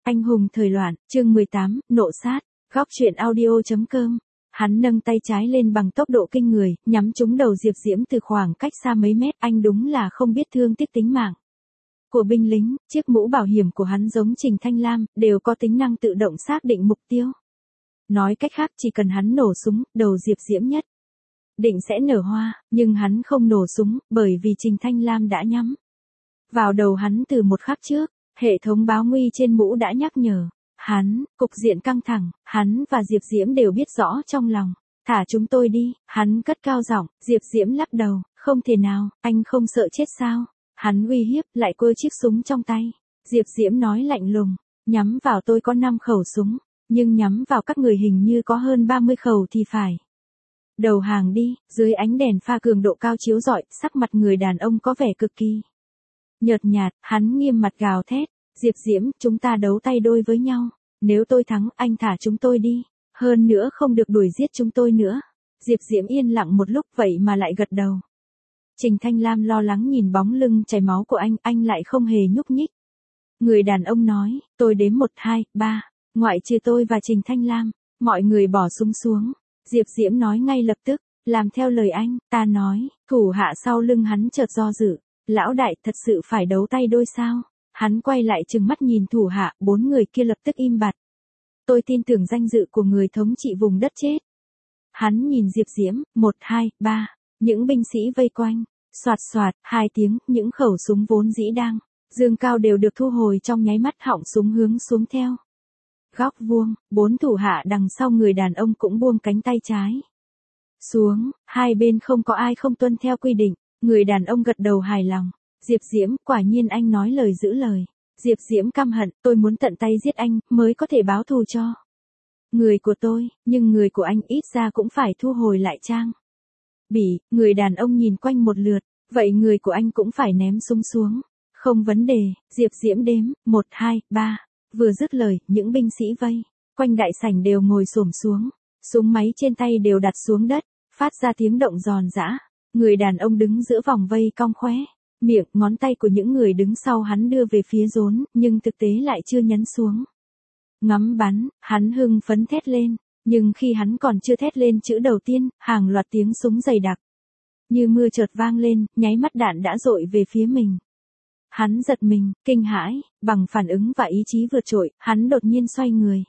Anh hùng thời loạn, chương 18, nộ sát, góc truyện audio.com. Hắn nâng tay trái lên bằng tốc độ kinh người, nhắm trúng đầu Diệp Diễm từ khoảng cách xa mấy mét. Anh đúng là không biết thương tiếc tính mạng của binh lính. Chiếc mũ bảo hiểm của hắn giống Trình Thanh Lam, đều có tính năng tự động xác định mục tiêu. Nói cách khác, chỉ cần hắn nổ súng, đầu Diệp Diễm nhất định sẽ nở hoa, nhưng hắn không nổ súng, bởi vì Trình Thanh Lam đã nhắm vào đầu hắn từ một khắc trước. Hệ thống báo nguy trên mũ đã nhắc nhở hắn. Cục diện căng thẳng, hắn và Diệp Diễm đều biết rõ trong lòng. Thả chúng tôi đi, hắn cất cao giọng. Diệp Diễm lắc đầu, không thể nào, anh không sợ chết sao? Hắn uy hiếp, lại quơ chiếc súng trong tay. Diệp Diễm nói lạnh lùng, nhắm vào tôi có 5 khẩu súng, nhưng nhắm vào các người hình như có hơn 30 khẩu thì phải. Đầu hàng đi. Dưới ánh đèn pha cường độ cao chiếu rọi, sắc mặt người đàn ông có vẻ cực kỳ nhợt nhạt. Hắn nghiêm mặt gào thét, Diệp Diễm, chúng ta đấu tay đôi với nhau. Nếu tôi thắng, anh thả chúng tôi đi. Hơn nữa không được đuổi giết chúng tôi nữa. Diệp Diễm yên lặng một lúc, vậy mà lại gật đầu. Trình Thanh Lam lo lắng nhìn bóng lưng chảy máu của anh lại không hề nhúc nhích. Người đàn ông nói, tôi đếm 1, 2, 3, ngoại trừ tôi và Trình Thanh Lam, mọi người bỏ súng xuống. Diệp Diễm nói ngay lập tức, làm theo lời anh. Ta nói. Thủ hạ sau lưng hắn chợt do dự. Lão đại, thật sự phải đấu tay đôi sao? Hắn quay lại trừng mắt nhìn thủ hạ, 4 người kia lập tức im bặt. Tôi tin tưởng danh dự của người thống trị vùng đất chết. Hắn nhìn Diệp Diễm, 1, 2, 3, những binh sĩ vây quanh, soạt soạt, 2 tiếng, những khẩu súng vốn dĩ đang dương cao đều được thu hồi trong nháy mắt, họng súng hướng xuống theo góc vuông. 4 thủ hạ đằng sau người đàn ông cũng buông cánh tay trái xuống, hai bên không có ai không tuân theo quy định. Người đàn ông gật đầu hài lòng. Diệp Diễm, quả nhiên anh nói lời giữ lời. Diệp Diễm căm hận, tôi muốn tận tay giết anh, mới có thể báo thù cho người của tôi, nhưng người của anh ít ra cũng phải thu hồi lại trang bị. Người đàn ông nhìn quanh một lượt, vậy người của anh cũng phải ném súng xuống. Không vấn đề. Diệp Diễm đếm, 1, 2, 3, vừa dứt lời, những binh sĩ vây quanh đại sảnh đều ngồi xổm xuống, súng máy trên tay đều đặt xuống đất, phát ra tiếng động giòn giã. Người đàn ông đứng giữa vòng vây cong khóe miệng, ngón tay của những người đứng sau hắn đưa về phía rốn, nhưng thực tế lại chưa nhấn xuống. Ngắm bắn, hắn hưng phấn thét lên, nhưng khi hắn còn chưa thét lên chữ đầu tiên, hàng loạt tiếng súng dày đặc như mưa chợt vang lên, nháy mắt đạn đã dội về phía mình. Hắn giật mình, kinh hãi, bằng phản ứng và ý chí vượt trội, hắn đột nhiên xoay người,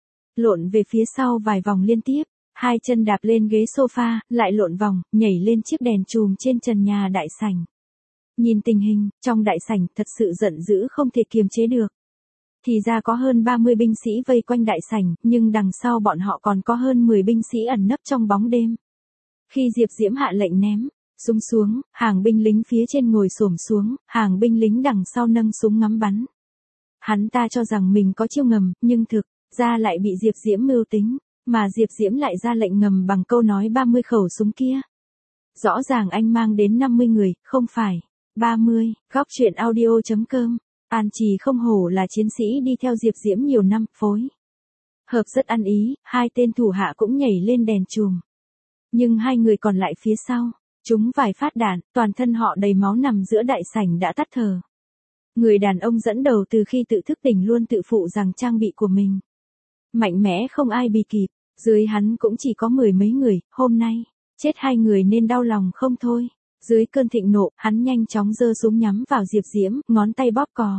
lộn về phía sau vài vòng liên tiếp. 2 chân đạp lên ghế sofa, lại lộn vòng, nhảy lên chiếc đèn chùm trên trần nhà đại sảnh. Nhìn tình hình, trong đại sảnh thật sự giận dữ không thể kiềm chế được. Thì ra có hơn 30 binh sĩ vây quanh đại sảnh, nhưng đằng sau bọn họ còn có hơn 10 binh sĩ ẩn nấp trong bóng đêm. Khi Diệp Diễm hạ lệnh ném súng xuống, hàng binh lính phía trên ngồi xổm xuống, hàng binh lính đằng sau nâng súng ngắm bắn. Hắn ta cho rằng mình có chiêu ngầm, nhưng thực ra lại bị Diệp Diễm mưu tính. Mà Diệp Diễm lại ra lệnh ngầm bằng câu nói 30 khẩu súng kia. Rõ ràng anh mang đến 50 người, không phải 30. Góc truyện audio.com. An Trì không hổ là chiến sĩ đi theo Diệp Diễm nhiều năm, phối hợp rất ăn ý. 2 tên thủ hạ cũng nhảy lên đèn chùm. Nhưng 2 người còn lại phía sau, chúng vài phát đạn, toàn thân họ đầy máu nằm giữa đại sảnh đã tắt thở. Người đàn ông dẫn đầu từ khi tự thức tỉnh luôn tự phụ rằng trang bị của mình mạnh mẽ không ai bì kịp. Dưới hắn cũng chỉ có 10 mấy người, hôm nay chết 2 người nên đau lòng không thôi. Dưới cơn thịnh nộ, hắn nhanh chóng giơ súng nhắm vào Diệp Diễm, ngón tay bóp cò.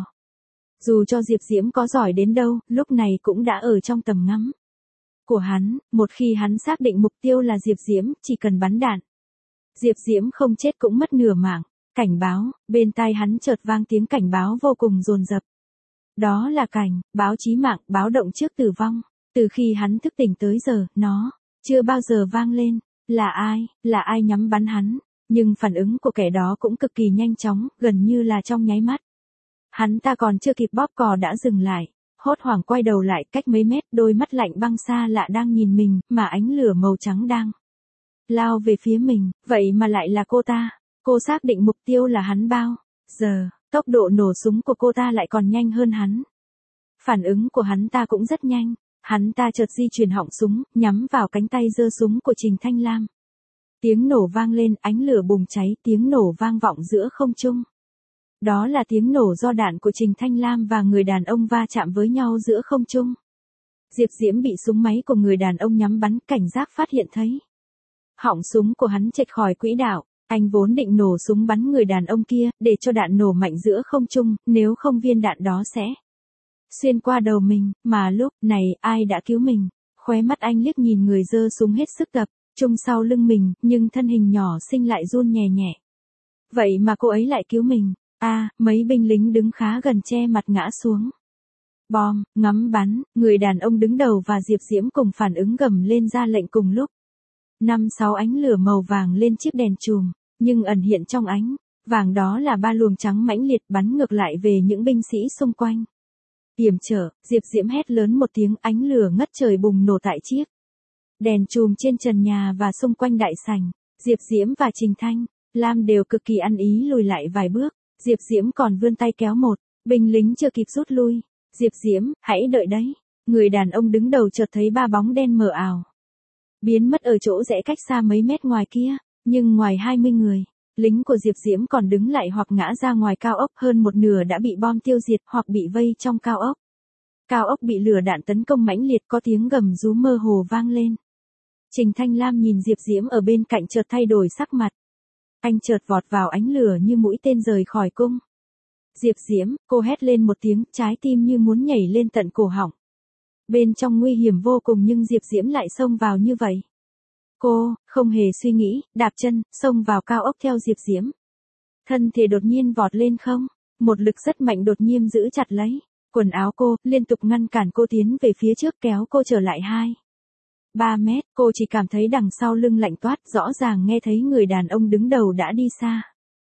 Dù cho Diệp Diễm có giỏi đến đâu, lúc này cũng đã ở trong tầm ngắm của hắn. Một khi hắn xác định mục tiêu là Diệp Diễm, chỉ cần bắn đạn, Diệp Diễm không chết cũng mất nửa mạng. Cảnh báo. Bên tai hắn chợt vang tiếng cảnh báo vô cùng dồn dập. Đó là cảnh báo chí mạng, báo động trước tử vong. Từ khi hắn thức tỉnh tới giờ, nó chưa bao giờ vang lên. Là ai nhắm bắn hắn? Nhưng phản ứng của kẻ đó cũng cực kỳ nhanh chóng, gần như là trong nháy mắt. Hắn ta còn chưa kịp bóp cò đã dừng lại, hốt hoảng quay đầu lại, cách mấy mét, đôi mắt lạnh băng xa lạ đang nhìn mình, mà ánh lửa màu trắng đang lao về phía mình, vậy mà lại là cô ta. Cô xác định mục tiêu là hắn bao giờ, tốc độ nổ súng của cô ta lại còn nhanh hơn hắn. Phản ứng của hắn ta cũng rất nhanh. Hắn ta chợt di chuyển họng súng, nhắm vào cánh tay giơ súng của Trình Thanh Lam. Tiếng nổ vang lên, ánh lửa bùng cháy, tiếng nổ vang vọng giữa không trung. Đó là tiếng nổ do đạn của Trình Thanh Lam và người đàn ông va chạm với nhau giữa không trung. Diệp Diễm bị súng máy của người đàn ông nhắm bắn, cảnh giác phát hiện thấy. Họng súng của hắn chệch khỏi quỹ đạo, anh vốn định nổ súng bắn người đàn ông kia, để cho đạn nổ mạnh giữa không trung, nếu không viên đạn đó sẽ xuyên qua đầu mình, mà lúc này ai đã cứu mình. Khóe mắt anh liếc nhìn người giơ súng hết sức tập trung sau lưng mình, nhưng thân hình nhỏ xinh lại run nhẹ nhẹ. Vậy mà cô ấy lại cứu mình. Mấy binh lính đứng khá gần che mặt ngã xuống. Bom, ngắm bắn, người đàn ông đứng đầu và Diệp Diễm cùng phản ứng gầm lên ra lệnh cùng lúc. 5-6 ánh lửa màu vàng lên chiếc đèn chùm, nhưng ẩn hiện trong ánh vàng đó là 3 luồng trắng mãnh liệt bắn ngược lại về những binh sĩ xung quanh. Yểm trở, Diệp Diễm hét lớn một tiếng, ánh lửa ngất trời bùng nổ tại chiếc đèn chùm trên trần nhà và xung quanh đại sảnh. Diệp Diễm và Trình Thanh Lam đều cực kỳ ăn ý lùi lại vài bước. Diệp Diễm còn vươn tay kéo một binh lính chưa kịp rút lui. Diệp Diễm, hãy đợi đấy. Người đàn ông đứng đầu chợt thấy 3 bóng đen mờ ảo biến mất ở chỗ rẽ cách xa mấy mét ngoài kia, nhưng ngoài 20 người, lính của Diệp Diễm còn đứng lại hoặc ngã ra ngoài cao ốc, hơn một nửa đã bị bom tiêu diệt hoặc bị vây trong cao ốc. Cao ốc bị lửa đạn tấn công mãnh liệt, có tiếng gầm rú mơ hồ vang lên. Trình Thanh Lam nhìn Diệp Diễm ở bên cạnh chợt thay đổi sắc mặt. Anh chợt vọt vào ánh lửa như mũi tên rời khỏi cung. Diệp Diễm, cô hét lên một tiếng, trái tim như muốn nhảy lên tận cổ họng. Bên trong nguy hiểm vô cùng nhưng Diệp Diễm lại xông vào như vậy. Cô, không hề suy nghĩ, đạp chân, xông vào cao ốc theo Diệp Diễm. Thân thể đột nhiên vọt lên không, một lực rất mạnh đột nhiên giữ chặt lấy quần áo cô, liên tục ngăn cản cô tiến về phía trước, kéo cô trở lại 2-3 mét. Cô chỉ cảm thấy đằng sau lưng lạnh toát, rõ ràng nghe thấy người đàn ông đứng đầu đã đi xa.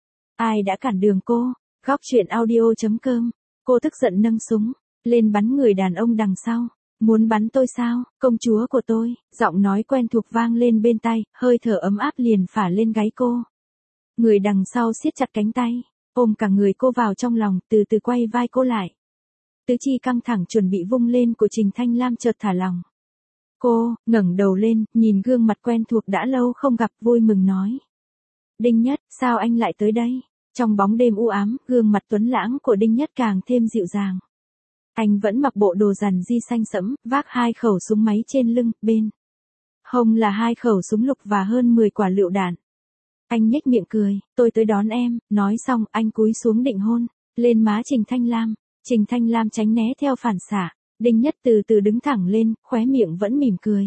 Ai đã cản đường cô? Góc truyện audio.com. Cô tức giận nâng súng lên bắn người đàn ông đằng sau. Muốn bắn tôi sao, công chúa của tôi? Giọng nói quen thuộc vang lên bên tai, hơi thở ấm áp liền phả lên gáy cô. Người đằng sau siết chặt cánh tay, ôm cả người cô vào trong lòng, từ từ quay vai cô lại. Tứ chi căng thẳng chuẩn bị vung lên của Trình Thanh Lam chợt thả lỏng. Cô ngẩng đầu lên, nhìn gương mặt quen thuộc đã lâu không gặp, vui mừng nói. Đinh Nhất, sao anh lại tới đây? Trong bóng đêm u ám, gương mặt tuấn lãng của Đinh Nhất càng thêm dịu dàng. Anh vẫn mặc bộ đồ rằn di xanh sẫm, vác 2 khẩu súng máy trên lưng, bên hông là 2 khẩu súng lục và hơn 10 quả lựu đạn. Anh nhếch miệng cười, tôi tới đón em, nói xong anh cúi xuống định hôn lên má Trình Thanh Lam. Trình Thanh Lam tránh né theo phản xạ. Đinh Nhất từ từ đứng thẳng lên, khóe miệng vẫn mỉm cười.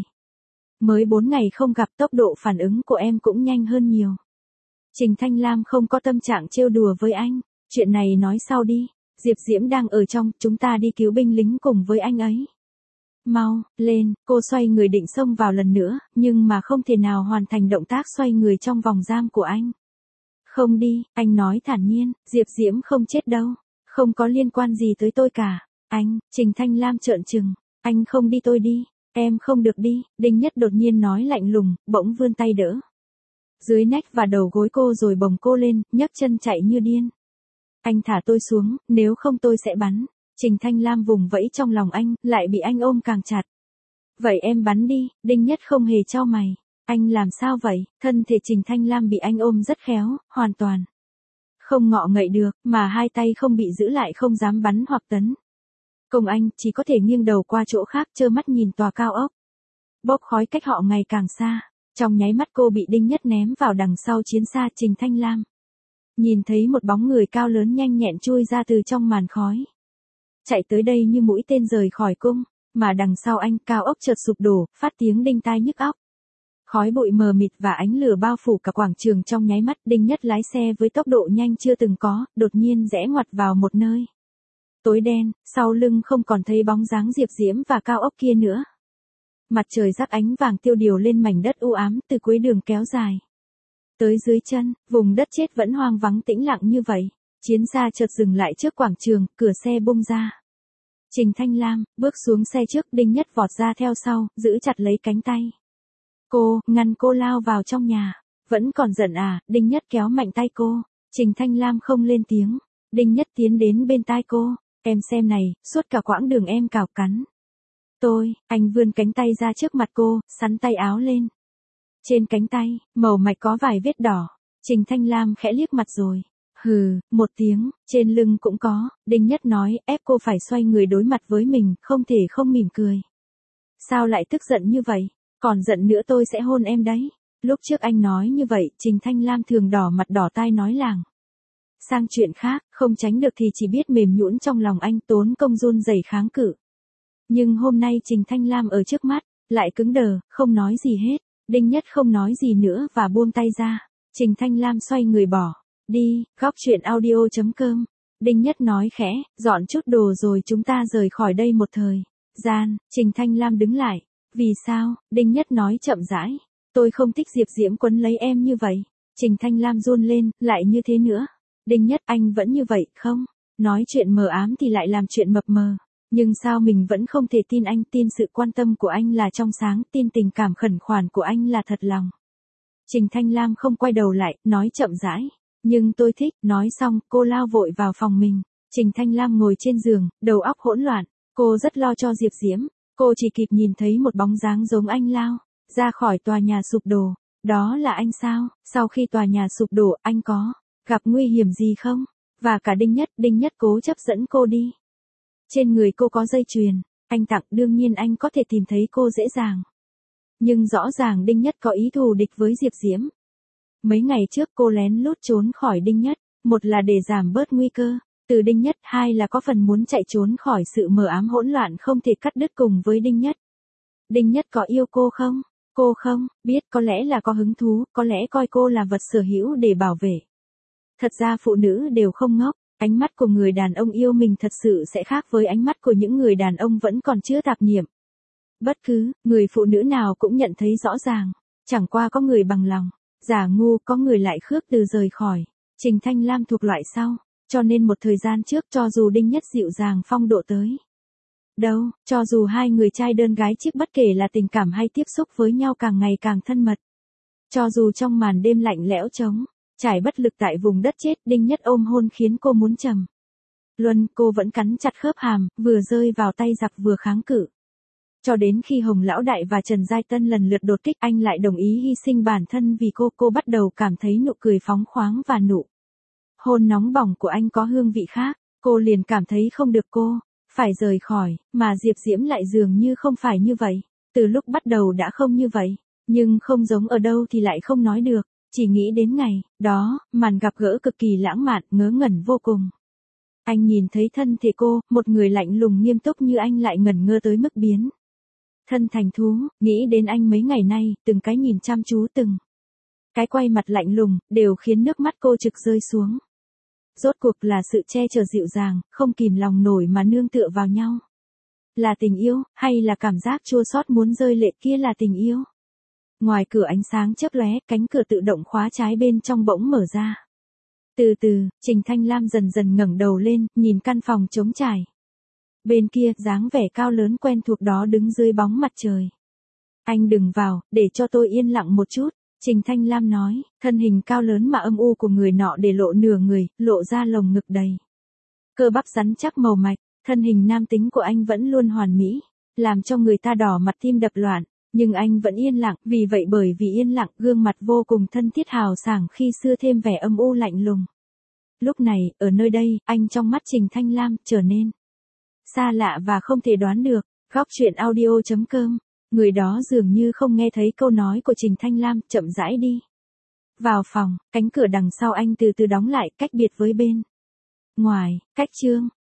Mới 4 ngày không gặp, tốc độ phản ứng của em cũng nhanh hơn nhiều. Trình Thanh Lam không có tâm trạng trêu đùa với anh, chuyện này nói sau đi. Diệp Diễm đang ở trong, chúng ta đi cứu binh lính cùng với anh ấy. Mau, lên, cô xoay người định xông vào lần nữa, nhưng mà không thể nào hoàn thành động tác xoay người trong vòng giam của anh. Không đi, anh nói thản nhiên, Diệp Diễm không chết đâu, không có liên quan gì tới tôi cả. Anh, Trình Thanh Lam trợn trừng, anh không đi tôi đi, em không được đi. Đinh Nhất đột nhiên nói lạnh lùng, bỗng vươn tay đỡ dưới nách và đầu gối cô rồi bồng cô lên, nhấc chân chạy như điên. Anh thả tôi xuống, nếu không tôi sẽ bắn. Trình Thanh Lam vùng vẫy trong lòng anh, lại bị anh ôm càng chặt. Vậy em bắn đi. Đinh Nhất không hề chau mày. Anh làm sao vậy? Thân thể Trình Thanh Lam bị anh ôm rất khéo, hoàn toàn không ngọ ngậy được, mà hai tay không bị giữ lại, không dám bắn hoặc tấn công anh, chỉ có thể nghiêng đầu qua chỗ khác, trơ mắt nhìn tòa cao ốc bốc khói cách họ ngày càng xa. Trong nháy mắt cô bị Đinh Nhất ném vào đằng sau chiến xa. Trình Thanh Lam nhìn thấy một bóng người cao lớn nhanh nhẹn chui ra từ trong màn khói, chạy tới đây như mũi tên rời khỏi cung, mà đằng sau anh, cao ốc chợt sụp đổ, phát tiếng đinh tai nhức óc. Khói bụi mờ mịt và ánh lửa bao phủ cả quảng trường trong nháy mắt. Đinh Nhất lái xe với tốc độ nhanh chưa từng có, đột nhiên rẽ ngoặt vào một nơi tối đen, sau lưng không còn thấy bóng dáng Diệp Diễm và cao ốc kia nữa. Mặt trời rắc ánh vàng tiêu điều lên mảnh đất u ám, từ cuối đường kéo dài tới dưới chân, vùng đất chết vẫn hoang vắng tĩnh lặng như vậy. Chiến xa chợt dừng lại trước quảng trường, cửa xe bung ra. Trình Thanh Lam bước xuống xe trước, Đinh Nhất vọt ra theo sau, giữ chặt lấy cánh tay cô, ngăn cô lao vào trong nhà. Vẫn còn giận à? Đinh Nhất kéo mạnh tay cô. Trình Thanh Lam không lên tiếng. Đinh Nhất tiến đến bên tai cô. Em xem này, suốt cả quãng đường em cào cắn tôi. Anh vươn cánh tay ra trước mặt cô, sắn tay áo lên. Trên cánh tay, màu mạch có vài vết đỏ. Trình Thanh Lam khẽ liếc mặt rồi Hừ, một tiếng, trên lưng cũng có, Đinh Nhất nói, ép cô phải xoay người đối mặt với mình, không thể không mỉm cười. Sao lại tức giận như vậy? Còn giận nữa tôi sẽ hôn em đấy. Lúc trước anh nói như vậy, Trình Thanh Lam thường đỏ mặt đỏ tai nói làng. Sang chuyện khác, không tránh được thì chỉ biết mềm nhũn trong lòng anh, tốn công run rẩy kháng cự. Nhưng hôm nay Trình Thanh Lam ở trước mắt, lại cứng đờ, không nói gì hết. Đinh Nhất không nói gì nữa và buông tay ra. Trình Thanh Lam xoay người bỏ. Đi, góc chuyện audio.com. Đinh Nhất nói khẽ, dọn chút đồ rồi chúng ta rời khỏi đây một thời gian. Trình Thanh Lam đứng lại. Vì sao? Đinh Nhất nói chậm rãi. Tôi không thích Diệp Diễm quấn lấy em như vậy. Trình Thanh Lam run lên, lại như thế nữa. Đinh Nhất, anh vẫn như vậy không? Nói chuyện mờ ám thì lại làm chuyện mập mờ. Nhưng sao mình vẫn không thể tin anh, tin sự quan tâm của anh là trong sáng, tin tình cảm khẩn khoản của anh là thật lòng. Trình Thanh Lam không quay đầu lại, nói chậm rãi. Nhưng tôi thích, nói xong, cô lao vội vào phòng mình. Trình Thanh Lam ngồi trên giường, đầu óc hỗn loạn. Cô rất lo cho Diệp Diễm. Cô chỉ kịp nhìn thấy một bóng dáng giống anh lao ra khỏi tòa nhà sụp đổ. Đó là anh sao? Sau khi tòa nhà sụp đổ, anh có gặp nguy hiểm gì không? Và cả Đinh Nhất cố chấp dẫn cô đi. Trên người cô có dây chuyền, anh tặng, đương nhiên anh có thể tìm thấy cô dễ dàng. Nhưng rõ ràng Đinh Nhất có ý thù địch với Diệp Diễm. Mấy ngày trước cô lén lút trốn khỏi Đinh Nhất, một là để giảm bớt nguy cơ từ Đinh Nhất, hai là có phần muốn chạy trốn khỏi sự mờ ám hỗn loạn không thể cắt đứt cùng với Đinh Nhất. Đinh Nhất có yêu cô không? Cô không biết, có lẽ là có hứng thú, có lẽ coi cô là vật sở hữu để bảo vệ. Thật ra phụ nữ đều không ngốc, ánh mắt của người đàn ông yêu mình thật sự sẽ khác với ánh mắt của những người đàn ông vẫn còn chưa tạp niệm. Bất cứ người phụ nữ nào cũng nhận thấy rõ ràng, chẳng qua có người bằng lòng giả ngu, có người lại khước từ rời khỏi. Trình Thanh Lam thuộc loại sau, cho nên một thời gian trước cho dù Đinh Nhất dịu dàng phong độ tới đâu, cho dù hai người trai đơn gái chiếc bất kể là tình cảm hay tiếp xúc với nhau càng ngày càng thân mật, cho dù trong màn đêm lạnh lẽo trống trải bất lực tại vùng đất chết, Đinh Nhất ôm hôn khiến cô muốn trầm luân, cô vẫn cắn chặt khớp hàm, vừa rơi vào tay giặc vừa kháng cự. Cho đến khi Hồng Lão Đại và Trần Giai Tân lần lượt đột kích, anh lại đồng ý hy sinh bản thân vì cô bắt đầu cảm thấy nụ cười phóng khoáng và nụ hôn nóng bỏng của anh có hương vị khác, cô liền cảm thấy không được, cô phải rời khỏi, mà Diệp Diễm lại dường như không phải như vậy, từ lúc bắt đầu đã không như vậy, nhưng không giống ở đâu thì lại không nói được, chỉ nghĩ đến ngày đó, màn gặp gỡ cực kỳ lãng mạn, ngớ ngẩn vô cùng. Anh nhìn thấy thân thể cô, một người lạnh lùng nghiêm túc như anh lại ngẩn ngơ tới mức biến thân thành thú, nghĩ đến anh mấy ngày nay, từng cái nhìn chăm chú, từng cái quay mặt lạnh lùng, đều khiến nước mắt cô trực rơi xuống. Rốt cuộc là sự che chở dịu dàng, không kìm lòng nổi mà nương tựa vào nhau. Là tình yêu, hay là cảm giác chua xót muốn rơi lệ kia là tình yêu? Ngoài cửa ánh sáng chớp lóe, cánh cửa tự động khóa trái bên trong bỗng mở ra. Từ từ, Trình Thanh Lam dần dần ngẩng đầu lên, nhìn căn phòng trống trải. Bên kia, dáng vẻ cao lớn quen thuộc đó đứng dưới bóng mặt trời. Anh đừng vào, để cho tôi yên lặng một chút. Trình Thanh Lam nói, thân hình cao lớn mà âm u của người nọ để lộ nửa người, lộ ra lồng ngực đầy cơ bắp rắn chắc màu mạch, thân hình nam tính của anh vẫn luôn hoàn mỹ, làm cho người ta đỏ mặt tim đập loạn, nhưng anh vẫn yên lặng, vì vậy bởi vì yên lặng, gương mặt vô cùng thân thiết hào sảng khi xưa thêm vẻ âm u lạnh lùng. Lúc này, ở nơi đây, anh trong mắt Trình Thanh Lam trở nên xa lạ và không thể đoán được. Góc chuyện audio.com. Người đó dường như không nghe thấy câu nói của Trình Thanh Lam, chậm rãi đi vào phòng, cánh cửa đằng sau anh từ từ đóng lại, cách biệt với bên ngoài. Cách chương